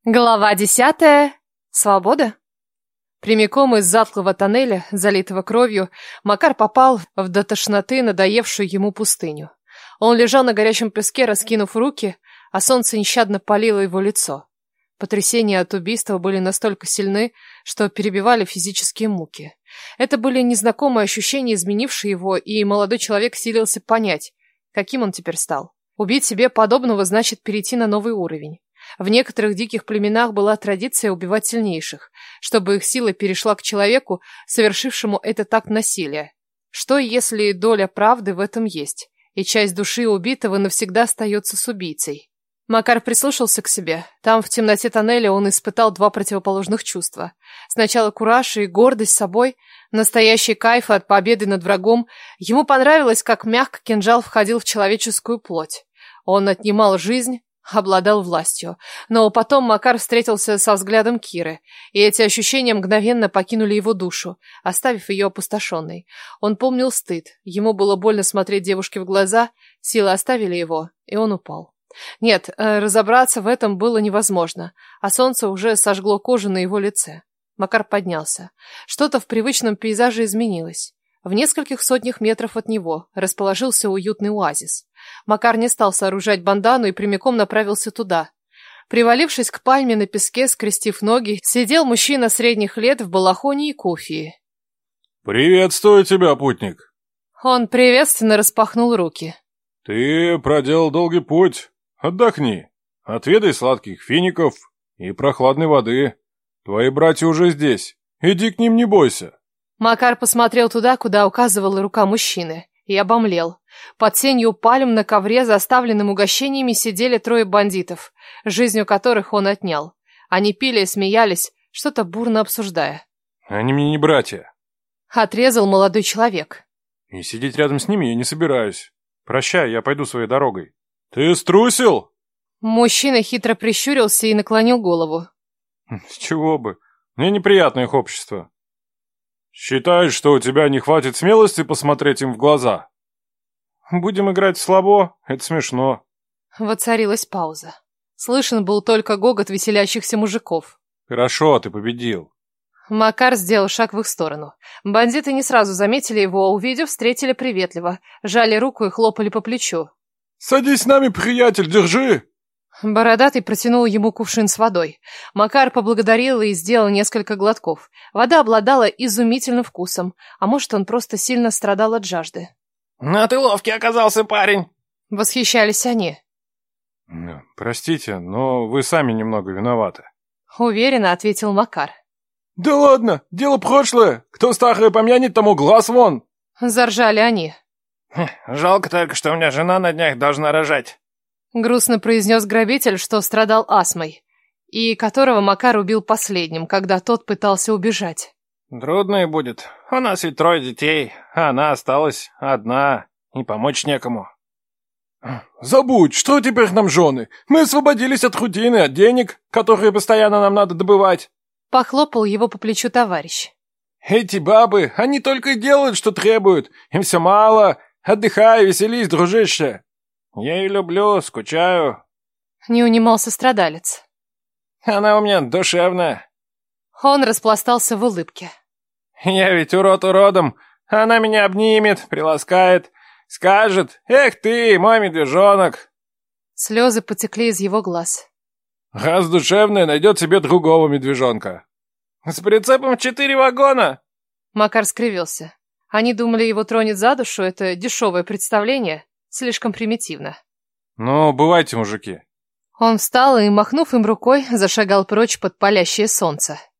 Глава 10. Свобода. Прямиком из затхлого тоннеля, залитого кровью, Макар попал в до тошноты надоевшую ему пустыню. Он лежал на горячем песке, раскинув руки, а солнце нещадно палило его лицо. Потрясения от убийства были настолько сильны, что перебивали физические муки. Это были незнакомые ощущения, изменившие его, и молодой человек силился понять, каким он теперь стал. Убить себе подобного значит перейти на новый уровень. В некоторых диких племенах была традиция убивать сильнейших, чтобы их сила перешла к человеку, совершившему этот акт насилия. Что, если доля правды в этом есть, и часть души убитого навсегда остается с убийцей? Макар прислушался к себе. Там, в темноте тоннеля, он испытал два противоположных чувства. Сначала кураж и гордость собой, настоящий кайф от победы над врагом. Ему понравилось, как мягко кинжал входил в человеческую плоть. Он отнимал жизнь, обладал властью. Но потом Макар встретился со взглядом Киры, и эти ощущения мгновенно покинули его душу, оставив ее опустошенной. Он помнил стыд, ему было больно смотреть девушке в глаза, силы оставили его, и он упал. Нет, разобраться в этом было невозможно, а солнце уже сожгло кожу на его лице. Макар поднялся. Что-то в привычном пейзаже изменилось. В нескольких сотнях метров от него расположился уютный оазис. Макар не стал сооружать бандану и прямиком направился туда. Привалившись к пальме на песке, скрестив ноги, сидел мужчина средних лет в балахоне и куфии. «Приветствую тебя, путник!» Он приветственно распахнул руки. «Ты проделал долгий путь. Отдохни. Отведай сладких фиников и прохладной воды. Твои братья уже здесь. Иди к ним, не бойся». Макар посмотрел туда, куда указывала рука мужчины, и обомлел. Под тенью пальм на ковре, заставленным угощениями, сидели трое бандитов, жизнью которых он отнял. Они пили и смеялись, что-то бурно обсуждая. «Они мне не братья», — отрезал молодой человек. «И сидеть рядом с ними я не собираюсь. Прощай, я пойду своей дорогой». «Ты струсил?» Мужчина хитро прищурился и наклонил голову. «С чего бы? Мне неприятно их общество. Считаешь, что у тебя не хватит смелости посмотреть им в глаза? Будем играть в слабо, это смешно». Воцарилась пауза. Слышен был только гогот веселящихся мужиков. «Хорошо, ты победил». Макар сделал шаг в их сторону. Бандиты не сразу заметили его, а увидев, встретили приветливо, жали руку и хлопали по плечу. «Садись с нами, приятель, держи!» Бородатый протянул ему кувшин с водой. Макар поблагодарил и сделал несколько глотков. Вода обладала изумительным вкусом, а может, он просто сильно страдал от жажды. «Ну ты ловкий оказался, парень!» Восхищались они. «Простите, но вы сами немного виноваты», — уверенно ответил Макар. «Да ладно, дело прошлое. Кто старое помянет, тому глаз вон!» — заржали они. «Жалко только, что у меня жена на днях должна рожать», — грустно произнес грабитель, что страдал астмой, и которого Макар убил последним, когда тот пытался убежать. «Трудно и будет. У нас ведь 3 детей, а она осталась одна, и помочь некому». «Забудь, что теперь нам жены? Мы освободились от рутины, от денег, которые постоянно нам надо добывать». Похлопал его по плечу товарищ. «Эти бабы, они только и делают, что требуют. Им все мало. Отдыхай, веселись, дружище». «Я ее люблю, скучаю». Не унимался страдалец. «Она у меня душевная». Он распластался в улыбке. «Я ведь урод уродом. Она меня обнимет, приласкает, скажет: эх ты, мой медвежонок». Слезы потекли из его глаз. «Раз душевная, найдет себе другого медвежонка». «С прицепом в 4 вагона». Макар скривился. Они думали, его тронет за душу, это дешевое представление, слишком примитивно. «Ну, бывайте, мужики». Он встал и, махнув им рукой, зашагал прочь под палящее солнце.